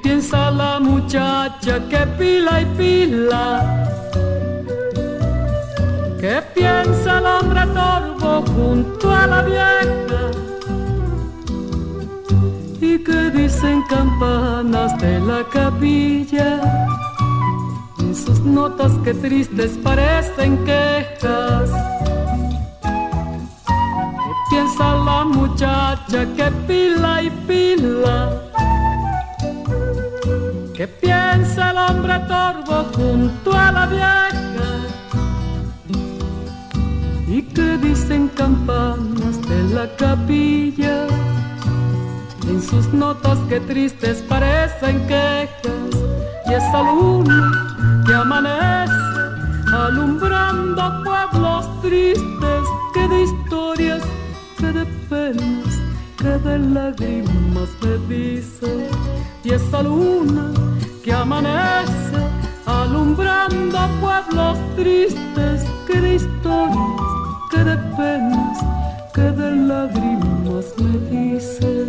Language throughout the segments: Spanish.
piensa la muchacha que pila y pila, que piensa el hombre torvo junto a la vieja, y que dicen campanas de la capilla, en sus notas que tristes parecen quejas. Que piensa la muchacha que pila y pila, que piensa el hombre torvo junto a la vieja, y que dicen campanas de la capilla, en sus notas que tristes parecen quejas. Y esa luna que amanece alumbrando pueblos tristes, que de historias, que de penas, que de lágrimas me dice. Y esa luna que amanece alumbrando pueblos tristes, que de historias, que de penas, que de lágrimas me dice.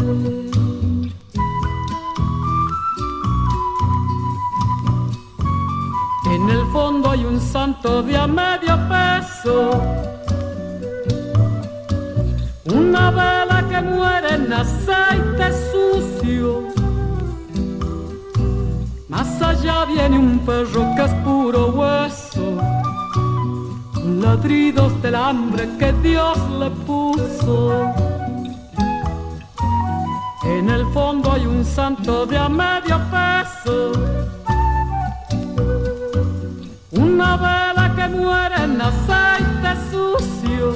En el fondo hay un santo de a medio peso, una vela que muere en aceite sucio. Más allá viene un perro que es puro hueso, con ladridos del hambre que Dios le puso. En el fondo hay un santo de a medio peso, una vela que muere en aceite sucio.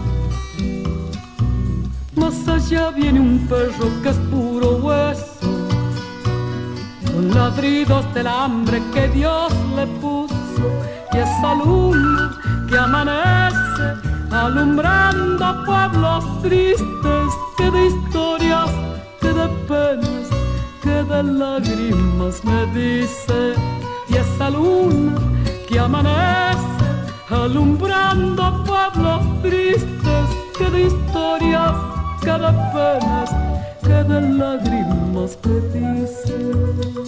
Más allá viene un perro que es puro hueso, con ladridos del hambre que Dios le puso. Y esa luna que amanece alumbrando pueblos tristes, que de historias, que de penas, que de lágrimas me dice. Y esa luna que amanece alumbrando pueblos tristes, que de historias, que de penas, que de lágrimas me dice.